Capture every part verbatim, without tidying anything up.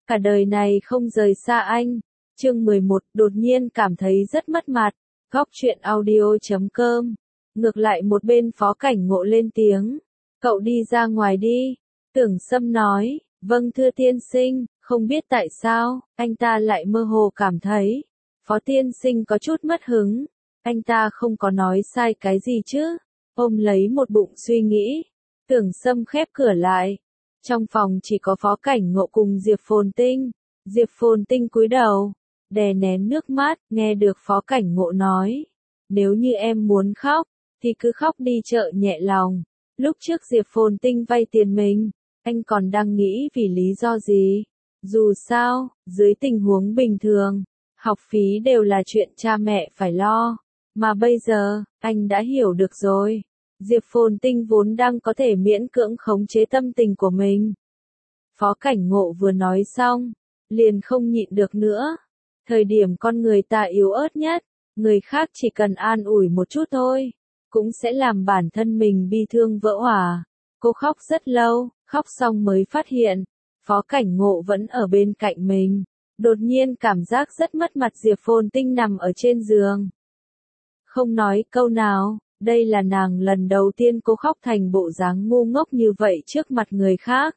cả đời này không rời xa anh. Chương mười một, đột nhiên cảm thấy rất mất mặt. Góc truyện audio chấm com. Ngược lại một bên Phó Cảnh Ngộ lên tiếng. Cậu đi ra ngoài đi. Tưởng Sâm nói, vâng thưa tiên sinh, không biết tại sao, anh ta lại mơ hồ cảm thấy. Phó tiên sinh có chút mất hứng. Anh ta không có nói sai cái gì chứ. Ôm lấy một bụng suy nghĩ. Tưởng Sâm khép cửa lại. Trong phòng chỉ có Phó Cảnh Ngộ cùng Diệp Phồn Tinh. Diệp Phồn Tinh cúi đầu, đè nén nước mắt, nghe được Phó Cảnh Ngộ nói. Nếu như em muốn khóc, thì cứ khóc đi chợ nhẹ lòng. Lúc trước Diệp Phồn Tinh vay tiền mình, anh còn đang nghĩ vì lý do gì. Dù sao, dưới tình huống bình thường, học phí đều là chuyện cha mẹ phải lo. Mà bây giờ, anh đã hiểu được rồi. Diệp Phồn Tinh vốn đang có thể miễn cưỡng khống chế tâm tình của mình. Phó Cảnh Ngộ vừa nói xong, liền không nhịn được nữa. Thời điểm con người ta yếu ớt nhất, người khác chỉ cần an ủi một chút thôi, cũng sẽ làm bản thân mình bi thương vỡ òa. Cô khóc rất lâu, khóc xong mới phát hiện, Phó Cảnh Ngộ vẫn ở bên cạnh mình. Đột nhiên cảm giác rất mất mặt. Diệp Phồn Tinh nằm ở trên giường, không nói câu nào. Đây là nàng lần đầu tiên cô khóc thành bộ dáng ngu ngốc như vậy trước mặt người khác.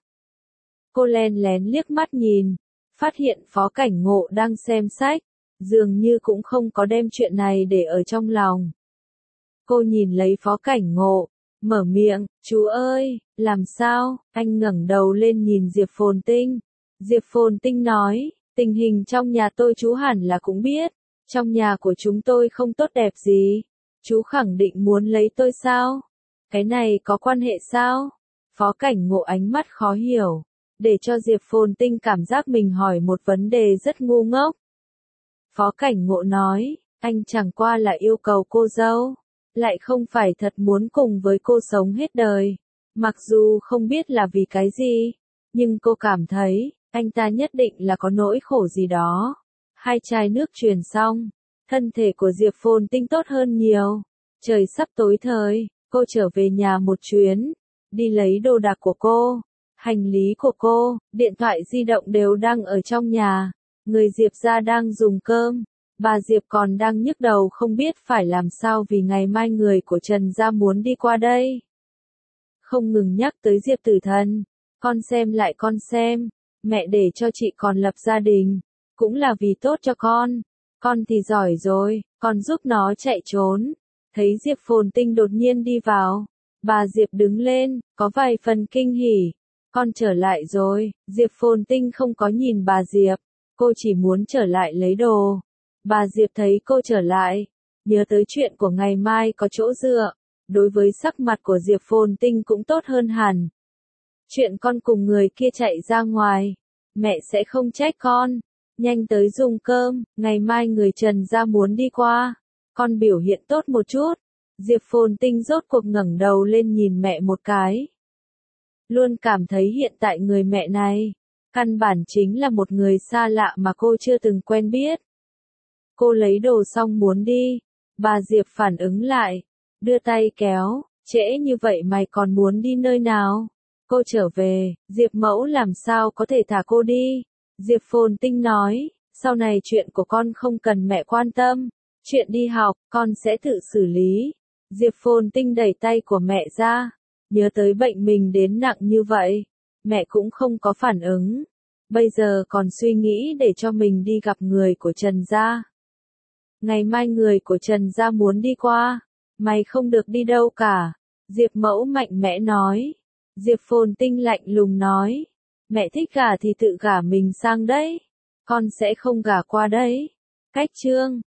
Cô len lén liếc mắt nhìn, phát hiện Phó Cảnh Ngộ đang xem sách, dường như cũng không có đem chuyện này để ở trong lòng. Cô nhìn lấy Phó Cảnh Ngộ, mở miệng, chú ơi, làm sao? Anh ngẩng đầu lên nhìn Diệp Phồn Tinh. Diệp Phồn Tinh nói, tình hình trong nhà tôi chú hẳn là cũng biết, trong nhà của chúng tôi không tốt đẹp gì. Chú khẳng định muốn lấy tôi sao? Cái này có quan hệ sao? Phó Cảnh Ngộ ánh mắt khó hiểu, để cho Diệp Phồn Tinh cảm giác mình hỏi một vấn đề rất ngu ngốc. Phó Cảnh Ngộ nói, anh chẳng qua là yêu cầu cô dâu, lại không phải thật muốn cùng với cô sống hết đời. Mặc dù không biết là vì cái gì, nhưng cô cảm thấy, anh ta nhất định là có nỗi khổ gì đó. Hai chai nước truyền xong, thân thể của Diệp Phồn Tinh tốt hơn nhiều. Trời sắp tối thời, cô trở về nhà một chuyến, đi lấy đồ đạc của cô, hành lý của cô, điện thoại di động đều đang ở trong nhà. Người Diệp gia đang dùng cơm, bà Diệp còn đang nhức đầu không biết phải làm sao vì ngày mai người của Trần gia muốn đi qua đây. Không ngừng nhắc tới Diệp Tử Thần, con xem lại con xem, mẹ để cho chị còn lập gia đình, cũng là vì tốt cho con. Con thì giỏi rồi, con giúp nó chạy trốn. Thấy Diệp Phồn Tinh đột nhiên đi vào, bà Diệp đứng lên, có vài phần kinh hỉ. Con trở lại rồi. Diệp Phồn Tinh không có nhìn bà Diệp, cô chỉ muốn trở lại lấy đồ. Bà Diệp thấy cô trở lại, nhớ tới chuyện của ngày mai có chỗ dựa, đối với sắc mặt của Diệp Phồn Tinh cũng tốt hơn hẳn. Chuyện con cùng người kia chạy ra ngoài, mẹ sẽ không trách con. Nhanh tới dùng cơm, ngày mai người Trần gia muốn đi qua. Con biểu hiện tốt một chút. Diệp Phồn Tinh rốt cuộc ngẩng đầu lên nhìn mẹ một cái. Luôn cảm thấy hiện tại người mẹ này, căn bản chính là một người xa lạ mà cô chưa từng quen biết. Cô lấy đồ xong muốn đi, bà Diệp phản ứng lại, đưa tay kéo, trễ như vậy mày còn muốn đi nơi nào? Cô trở về, Diệp mẫu làm sao có thể thả cô đi? Diệp Phồn Tinh nói, sau này chuyện của con không cần mẹ quan tâm, chuyện đi học, con sẽ tự xử lý. Diệp Phồn Tinh đẩy tay của mẹ ra, nhớ tới bệnh mình đến nặng như vậy, mẹ cũng không có phản ứng. Bây giờ còn suy nghĩ để cho mình đi gặp người của Trần gia. Ngày mai người của Trần gia muốn đi qua, mày không được đi đâu cả. Diệp mẫu mạnh mẽ nói. Diệp Phồn Tinh lạnh lùng nói, mẹ thích gả thì tự gả mình sang đấy, con sẽ không gả qua đấy. Cách chương